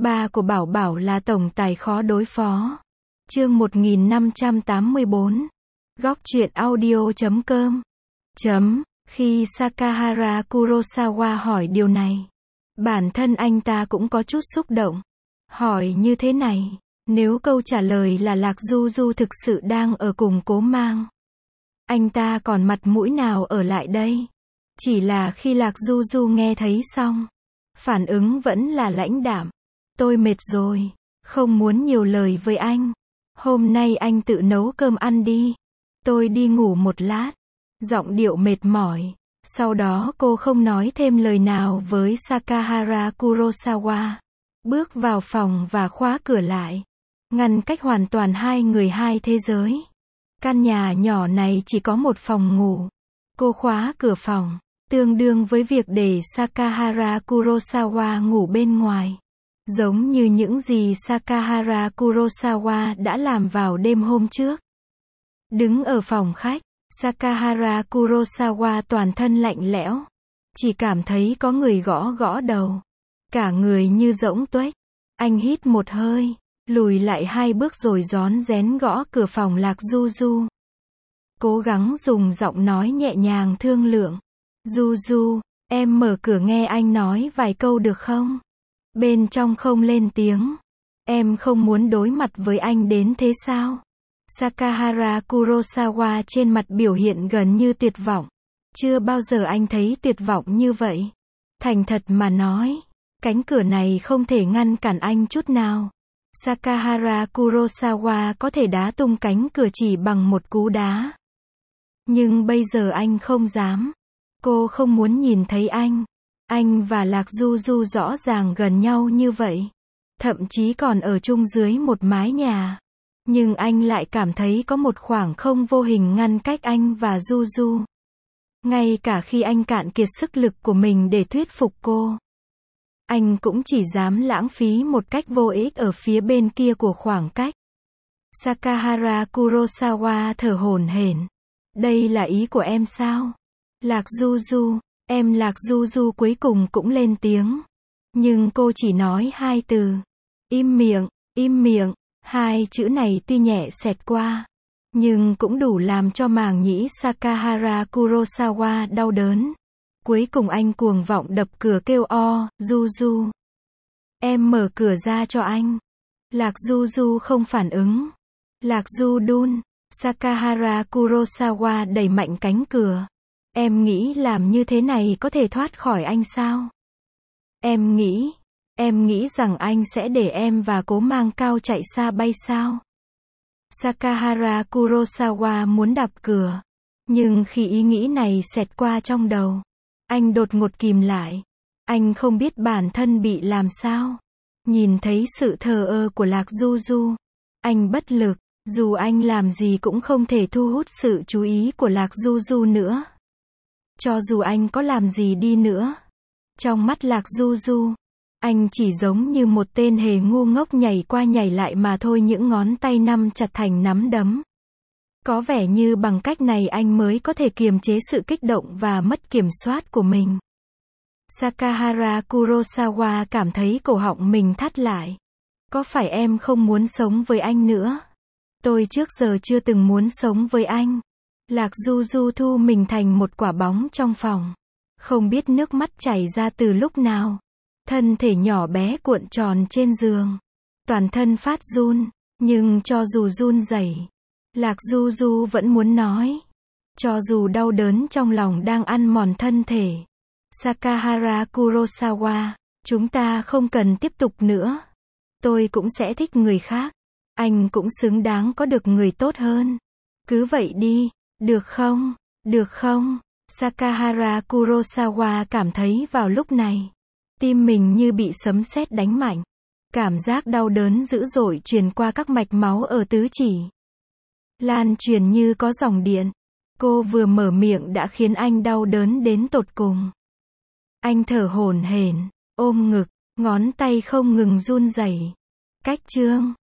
Ba của Bảo Bảo là tổng tài khó đối phó. Chương 1584. Góc truyện audio.com. Khi Sakahara Kurosawa hỏi điều này, bản thân anh ta cũng có chút xúc động. Hỏi như thế này, nếu câu trả lời là Lạc Du Du thực sự đang ở cùng Cố Mang, anh ta còn mặt mũi nào ở lại đây? Chỉ là khi Lạc Du Du nghe thấy xong, phản ứng vẫn là lãnh đạm. Tôi mệt rồi, không muốn nhiều lời với anh. Hôm nay anh tự nấu cơm ăn đi. Tôi đi ngủ một lát. Giọng điệu mệt mỏi. Sau đó cô không nói thêm lời nào với Sakahara Kurosawa. Bước vào phòng và khóa cửa lại. Ngăn cách hoàn toàn hai người hai thế giới. Căn nhà nhỏ này chỉ có một phòng ngủ. Cô khóa cửa phòng, tương đương với việc để Sakahara Kurosawa ngủ bên ngoài. Giống như những gì Sakahara Kurosawa đã làm vào đêm hôm trước. Đứng ở phòng khách, Sakahara Kurosawa toàn thân lạnh lẽo. Chỉ cảm thấy có người gõ gõ đầu. Cả người như rỗng tuếch. Anh hít một hơi, lùi lại 2 bước rồi rón rén gõ cửa phòng Lạc Du Du. Cố gắng dùng giọng nói nhẹ nhàng thương lượng. Du Du, em mở cửa nghe anh nói vài câu được không? Bên trong không lên tiếng. Em không muốn đối mặt với anh đến thế sao? Sakahara Kurosawa trên mặt biểu hiện gần như tuyệt vọng. Chưa bao giờ anh thấy tuyệt vọng như vậy. Thành thật mà nói, cánh cửa này không thể ngăn cản anh chút nào. Sakahara Kurosawa có thể đá tung cánh cửa chỉ bằng một cú đá. Nhưng bây giờ anh không dám. Cô không muốn nhìn thấy anh. Anh và Lạc Du Du rõ ràng gần nhau như vậy. Thậm chí còn ở chung dưới một mái nhà. Nhưng anh lại cảm thấy có một khoảng không vô hình ngăn cách anh và Du Du. Ngay cả khi anh cạn kiệt sức lực của mình để thuyết phục cô, anh cũng chỉ dám lãng phí một cách vô ích ở phía bên kia của khoảng cách. Sakahara Kurosawa thở hổn hển. Đây là ý của em sao? Lạc Du Du, em Lạc Du Du cuối cùng cũng lên tiếng. Nhưng cô chỉ nói 2 từ. Im miệng, im miệng. 2 chữ này tuy nhẹ xẹt qua, nhưng cũng đủ làm cho màng nhĩ Sakahara Kurosawa đau đớn. Cuối cùng anh cuồng vọng đập cửa kêu o, Du Du. Em mở cửa ra cho anh. Lạc Du Du không phản ứng. Lạc Du đun. Sakahara Kurosawa đẩy mạnh cánh cửa. Em nghĩ làm như thế này có thể thoát khỏi anh sao? Em nghĩ rằng anh sẽ để em và Cố Mang Cao chạy xa bay sao? Sakahara Kurosawa muốn đập cửa. Nhưng khi ý nghĩ này xẹt qua trong đầu, anh đột ngột kìm lại. Anh không biết bản thân bị làm sao. Nhìn thấy sự thờ ơ của Lạc Du Du, anh bất lực. Dù anh làm gì cũng không thể thu hút sự chú ý của Lạc Du Du nữa. Cho dù anh có làm gì đi nữa, trong mắt Lạc Du Du, anh chỉ giống như một tên hề ngu ngốc nhảy qua nhảy lại mà thôi. Những ngón tay nắm chặt thành nắm đấm. Có vẻ như bằng cách này anh mới có thể kiềm chế sự kích động và mất kiểm soát của mình. Sakahara Kurosawa cảm thấy cổ họng mình thắt lại. Có phải em không muốn sống với anh nữa? Tôi trước giờ chưa từng muốn sống với anh. Lạc Du Du thu mình thành một quả bóng trong phòng. Không biết nước mắt chảy ra từ lúc nào. Thân thể nhỏ bé cuộn tròn trên giường. Toàn thân phát run. Nhưng cho dù run rẩy, Lạc Du Du vẫn muốn nói. Cho dù đau đớn trong lòng đang ăn mòn thân thể. Sakahara Kurosawa, chúng ta không cần tiếp tục nữa. Tôi cũng sẽ thích người khác. Anh cũng xứng đáng có được người tốt hơn. Cứ vậy đi, được không? Được không? Sakahara Kurosawa cảm thấy vào lúc này, tim mình như bị sấm sét đánh mạnh. Cảm giác đau đớn dữ dội truyền qua các mạch máu ở tứ chỉ. Lan truyền như có dòng điện. Cô vừa mở miệng đã khiến anh đau đớn đến tột cùng. Anh thở hổn hển, ôm ngực, ngón tay không ngừng run rẩy. Cách chương